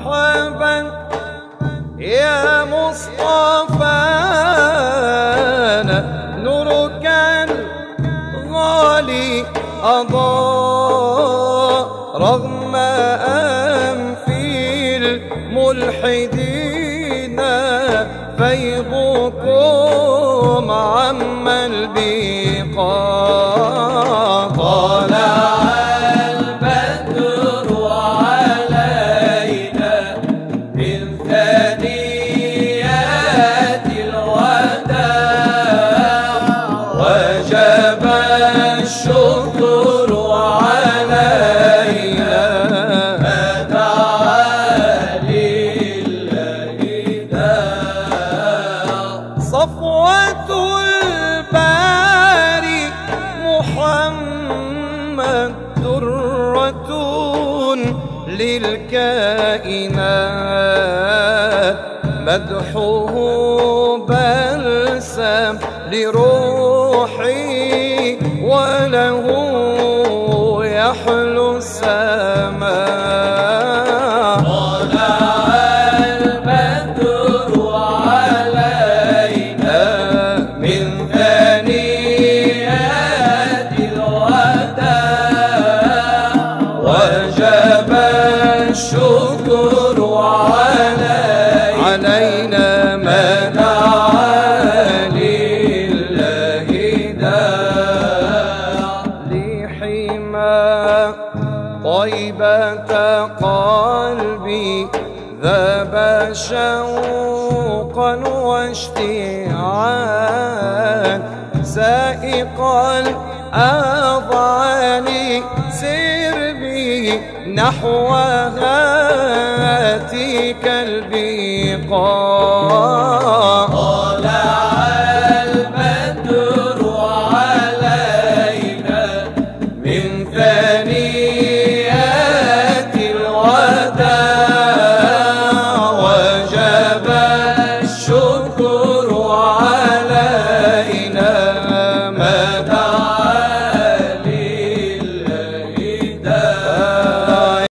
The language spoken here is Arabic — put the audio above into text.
مرحبا يا مصطفانا، نورك الغالي أضاء رغم أنف الملحدين، فيضكم عم البقاع. طلع البدر علينا من ثنيات الوداع، وجب الشكر علينا ما دعا لله داع. صفوة الباري محمد درة للكائنات، مدحه بلسم لروحي وله يحلو السماء. طلع البدر علينا من ثنيات الوداع، وجب الشكر علينا ما دعا لله داع. لحما طيبة قلبي ذاب شوقا واشتياقا، سائق الأضعان سر بي نحو هاتيك البقاع.